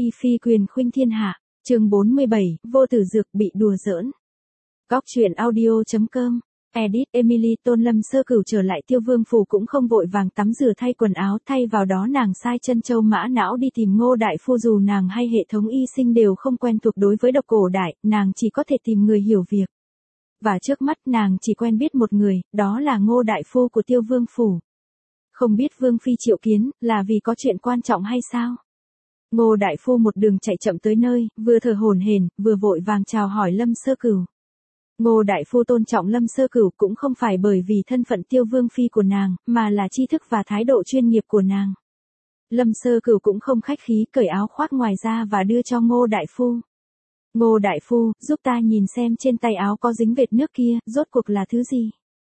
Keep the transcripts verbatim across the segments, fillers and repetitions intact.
Y phi quyền khuynh thiên hạ, chương bốn mươi bảy, vô tử dược bị đùa giỡn. Góc truyện audio chấm com, edit Emily. Tôn Lâm Sơ Cửu trở lại Tiêu Vương phủ cũng không vội vàng tắm rửa thay quần áo, thay vào đó nàng sai chân châu mã não đi tìm Ngô đại phu. Dù nàng hay hệ thống y sinh đều không quen thuộc đối với độc cổ đại, nàng chỉ có thể tìm người hiểu việc. Và trước mắt nàng chỉ quen biết một người, đó là Ngô đại phu của Tiêu Vương phủ. Không biết Vương phi triệu kiến, là vì có chuyện quan trọng hay sao? Ngô đại phu một đường chạy chậm tới nơi, vừa thở hổn hển, vừa vội vàng chào hỏi Lâm Sơ Cửu. Ngô đại phu tôn trọng Lâm Sơ Cửu cũng không phải bởi vì thân phận Tiêu Vương phi của nàng, mà là tri thức và thái độ chuyên nghiệp của nàng. Lâm Sơ Cửu cũng không khách khí, cởi áo khoác ngoài ra và đưa cho Ngô đại phu. Ngô đại phu, giúp ta nhìn xem trên tay áo có dính vệt nước kia, rốt cuộc là thứ gì?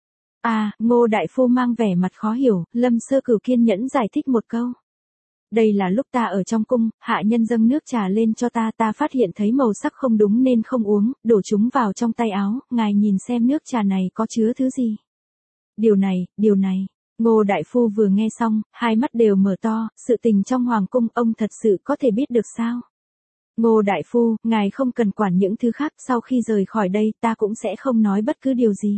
À, Ngô đại phu mang vẻ mặt khó hiểu, Lâm Sơ Cửu kiên nhẫn giải thích một câu. Đây là lúc ta ở trong cung, hạ nhân dâng nước trà lên cho ta, ta phát hiện thấy màu sắc không đúng nên không uống, đổ chúng vào trong tay áo, ngài nhìn xem nước trà này có chứa thứ gì. Điều này, điều này, Ngô đại phu vừa nghe xong, hai mắt đều mở to, sự tình trong hoàng cung ông thật sự có thể biết được sao? Ngô đại phu, ngài không cần quản những thứ khác, sau khi rời khỏi đây ta cũng sẽ không nói bất cứ điều gì.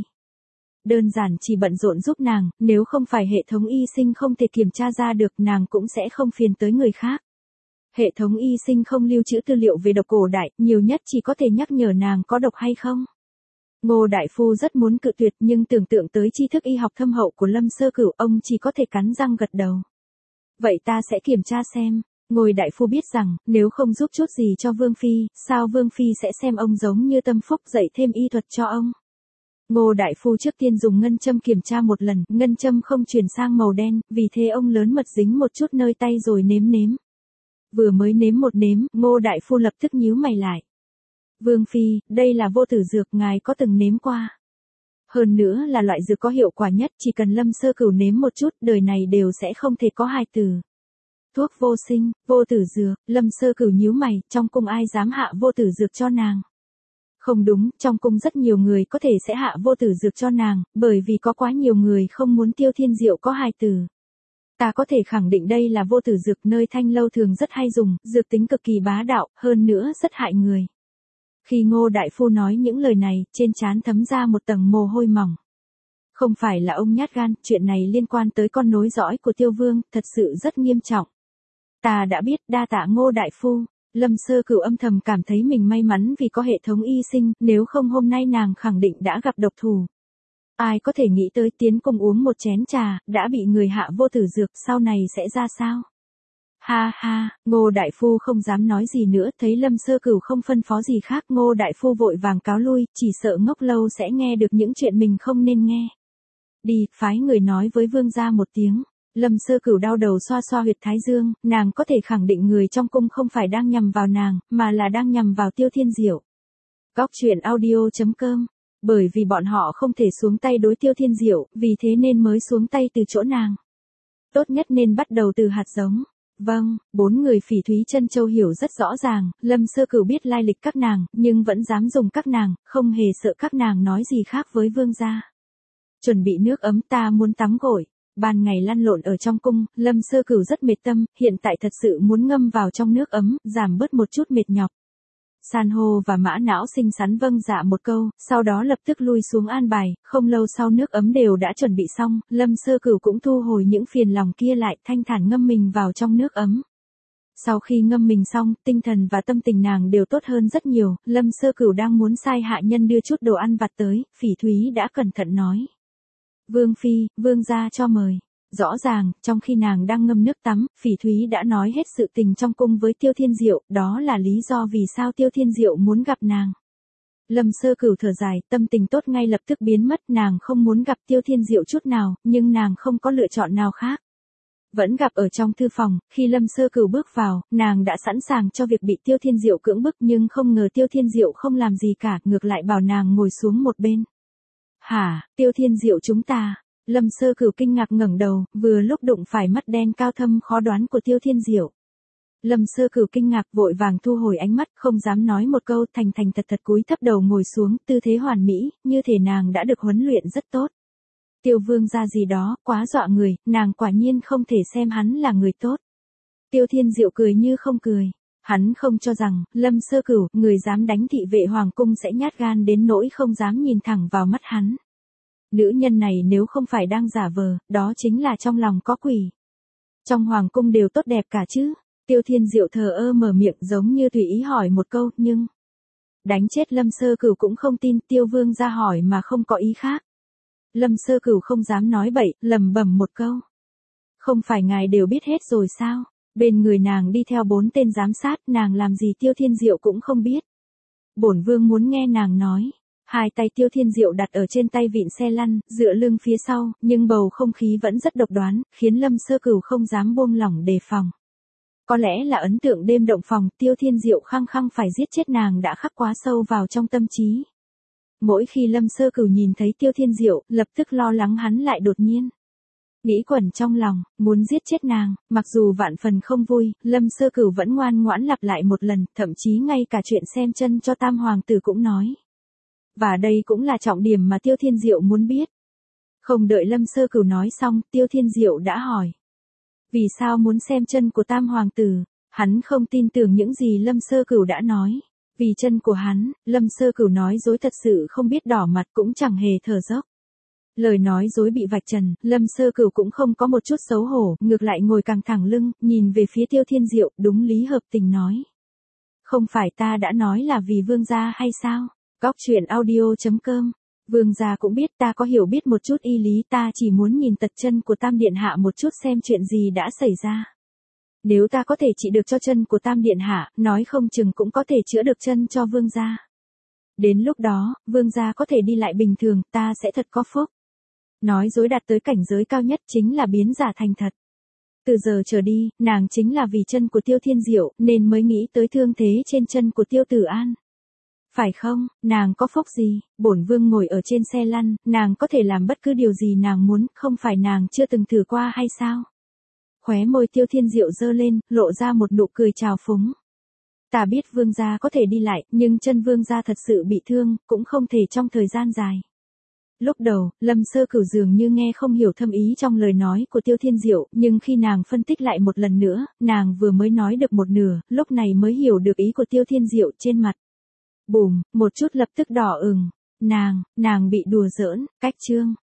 Đơn giản chỉ bận rộn giúp nàng, nếu không phải hệ thống y sinh không thể kiểm tra ra được nàng cũng sẽ không phiền tới người khác. Hệ thống y sinh không lưu trữ tư liệu về độc cổ đại, nhiều nhất chỉ có thể nhắc nhở nàng có độc hay không. Ngô đại phu rất muốn cự tuyệt nhưng tưởng tượng tới tri thức y học thâm hậu của Lâm Sơ Cửu, ông chỉ có thể cắn răng gật đầu. Vậy ta sẽ kiểm tra xem. Ngô đại phu biết rằng, nếu không giúp chút gì cho Vương phi, sao Vương phi sẽ xem ông giống như tâm phúc dạy thêm y thuật cho ông. Ngô đại phu trước tiên dùng ngân châm kiểm tra một lần, ngân châm không chuyển sang màu đen, vì thế ông lớn mật dính một chút nơi tay rồi nếm nếm. Vừa mới nếm một nếm, Ngô đại phu lập tức nhíu mày lại. Vương phi, đây là vô tử dược, ngài có từng nếm qua? Hơn nữa là loại dược có hiệu quả nhất, chỉ cần Lâm Sơ Cửu nếm một chút, đời này đều sẽ không thể có hài tử. Thuốc vô sinh, vô tử dược, Lâm Sơ Cửu nhíu mày, trong cung ai dám hạ vô tử dược cho nàng? Không đúng, trong cung rất nhiều người có thể sẽ hạ vô tử dược cho nàng, bởi vì có quá nhiều người không muốn Tiêu Thiên Diệu có hài tử. Ta có thể khẳng định đây là vô tử dược, nơi Thanh lâu thường rất hay dùng, dược tính cực kỳ bá đạo, hơn nữa rất hại người. Khi Ngô đại phu nói những lời này, trên trán thấm ra một tầng mồ hôi mỏng. Không phải là ông nhát gan, chuyện này liên quan tới con nối dõi của Tiêu Vương, thật sự rất nghiêm trọng. Ta đã biết, đa tạ Ngô đại phu. Lâm Sơ Cửu âm thầm cảm thấy mình may mắn vì có hệ thống y sinh, nếu không hôm nay nàng khẳng định đã gặp độc thủ. Ai có thể nghĩ tới tiến cung uống một chén trà, đã bị người hạ vô tử dược, sau này sẽ ra sao? Ha ha, Ngô đại phu không dám nói gì nữa, thấy Lâm Sơ Cửu không phân phó gì khác, Ngô đại phu vội vàng cáo lui, chỉ sợ ngốc lâu sẽ nghe được những chuyện mình không nên nghe. Đi, phái người nói với vương gia một tiếng. Lâm Sơ Cửu đau đầu xoa xoa huyệt thái dương, nàng có thể khẳng định người trong cung không phải đang nhằm vào nàng, mà là đang nhằm vào Tiêu Thiên Diệu. Góc truyện audio chấm com, bởi vì bọn họ không thể xuống tay đối Tiêu Thiên Diệu, vì thế nên mới xuống tay từ chỗ nàng. Tốt nhất nên bắt đầu từ hạt giống. Vâng, bốn người Phỉ Thúy Chân Châu hiểu rất rõ ràng, Lâm Sơ Cửu biết lai lịch các nàng, nhưng vẫn dám dùng các nàng, không hề sợ các nàng nói gì khác với vương gia. Chuẩn bị nước ấm, ta muốn tắm gội. Ban ngày lăn lộn ở trong cung, Lâm Sơ Cửu rất mệt tâm, hiện tại thật sự muốn ngâm vào trong nước ấm, giảm bớt một chút mệt nhọc. San hô và mã não xinh xắn vâng dạ một câu, sau đó lập tức lui xuống an bài, không lâu sau nước ấm đều đã chuẩn bị xong, Lâm Sơ Cửu cũng thu hồi những phiền lòng kia lại, thanh thản ngâm mình vào trong nước ấm. Sau khi ngâm mình xong, tinh thần và tâm tình nàng đều tốt hơn rất nhiều, Lâm Sơ Cửu đang muốn sai hạ nhân đưa chút đồ ăn vặt tới, Phỉ Thúy đã cẩn thận nói. Vương phi, vương gia cho mời. Rõ ràng, trong khi nàng đang ngâm nước tắm, Phỉ Thúy đã nói hết sự tình trong cung với Tiêu Thiên Diệu, đó là lý do vì sao Tiêu Thiên Diệu muốn gặp nàng. Lâm Sơ Cửu thở dài, tâm tình tốt ngay lập tức biến mất, nàng không muốn gặp Tiêu Thiên Diệu chút nào, nhưng nàng không có lựa chọn nào khác. Vẫn gặp ở trong thư phòng, khi Lâm Sơ Cửu bước vào, nàng đã sẵn sàng cho việc bị Tiêu Thiên Diệu cưỡng bức, nhưng không ngờ Tiêu Thiên Diệu không làm gì cả, ngược lại bảo nàng ngồi xuống một bên. Hả, Tiêu Thiên Diệu chúng ta? Lâm Sơ Cửu kinh ngạc ngẩng đầu, vừa lúc đụng phải mắt đen cao thâm khó đoán của Tiêu Thiên Diệu. Lâm Sơ Cửu kinh ngạc vội vàng thu hồi ánh mắt, không dám nói một câu, thành thành thật thật cúi thấp đầu ngồi xuống, tư thế hoàn mỹ, như thể nàng đã được huấn luyện rất tốt. Tiêu vương gia gì đó, quá dọa người, nàng quả nhiên không thể xem hắn là người tốt. Tiêu Thiên Diệu cười như không cười. Hắn không cho rằng, Lâm Sơ Cửu, người dám đánh thị vệ hoàng cung sẽ nhát gan đến nỗi không dám nhìn thẳng vào mắt hắn. Nữ nhân này nếu không phải đang giả vờ, đó chính là trong lòng có quỷ. Trong hoàng cung đều tốt đẹp cả chứ. Tiêu Thiên Diệu thờ ơ mở miệng giống như tùy ý hỏi một câu, nhưng... Đánh chết Lâm Sơ Cửu cũng không tin, Tiêu Vương ra hỏi mà không có ý khác. Lâm Sơ Cửu không dám nói bậy, lẩm bẩm một câu. Không phải ngài đều biết hết rồi sao? Bên người nàng đi theo bốn tên giám sát, nàng làm gì Tiêu Thiên Diệu cũng không biết. Bổn vương muốn nghe nàng nói. Hai tay Tiêu Thiên Diệu đặt ở trên tay vịn xe lăn, dựa lưng phía sau, nhưng bầu không khí vẫn rất độc đoán, khiến Lâm Sơ Cửu không dám buông lỏng đề phòng. Có lẽ là ấn tượng đêm động phòng, Tiêu Thiên Diệu khăng khăng phải giết chết nàng đã khắc quá sâu vào trong tâm trí. Mỗi khi Lâm Sơ Cửu nhìn thấy Tiêu Thiên Diệu, lập tức lo lắng hắn lại đột nhiên. Nghĩ quẩn trong lòng, muốn giết chết nàng, mặc dù vạn phần không vui, Lâm Sơ Cửu vẫn ngoan ngoãn lặp lại một lần, thậm chí ngay cả chuyện xem chân cho Tam Hoàng tử cũng nói. Và đây cũng là trọng điểm mà Tiêu Thiên Diệu muốn biết. Không đợi Lâm Sơ Cửu nói xong, Tiêu Thiên Diệu đã hỏi. Vì sao muốn xem chân của Tam Hoàng tử? Hắn không tin tưởng những gì Lâm Sơ Cửu đã nói. Vì chân của hắn, Lâm Sơ Cửu nói dối thật sự không biết đỏ mặt cũng chẳng hề thở dốc. Lời nói dối bị vạch trần, Lâm Sơ Cửu cũng không có một chút xấu hổ, ngược lại ngồi căng thẳng lưng, nhìn về phía Tiêu Thiên Diệu, đúng lý hợp tình nói. Không phải ta đã nói là vì vương gia hay sao? Góc truyện audio chấm com. Vương gia cũng biết ta có hiểu biết một chút y lý, ta chỉ muốn nhìn tật chân của Tam Điện Hạ một chút xem chuyện gì đã xảy ra. Nếu ta có thể trị được cho chân của Tam Điện Hạ, nói không chừng cũng có thể chữa được chân cho vương gia. Đến lúc đó, vương gia có thể đi lại bình thường, ta sẽ thật có phúc. Nói dối đạt tới cảnh giới cao nhất chính là biến giả thành thật. Từ giờ trở đi, nàng chính là vì chân của Tiêu Thiên Diệu, nên mới nghĩ tới thương thế trên chân của Tiêu Tử An. Phải không, nàng có phúc gì, bổn vương ngồi ở trên xe lăn, nàng có thể làm bất cứ điều gì nàng muốn, không phải nàng chưa từng thử qua hay sao? Khóe môi Tiêu Thiên Diệu giơ lên, lộ ra một nụ cười trào phúng. Ta biết vương gia có thể đi lại, nhưng chân vương gia thật sự bị thương, cũng không thể trong thời gian dài. Lúc đầu, Lâm Sơ Cửu dường như nghe không hiểu thâm ý trong lời nói của Tiêu Thiên Diệu, nhưng khi nàng phân tích lại một lần nữa, nàng vừa mới nói được một nửa, lúc này mới hiểu được ý của Tiêu Thiên Diệu trên mặt. Bùm, một chút lập tức đỏ ửng. Nàng, nàng bị đùa giỡn, cách chương.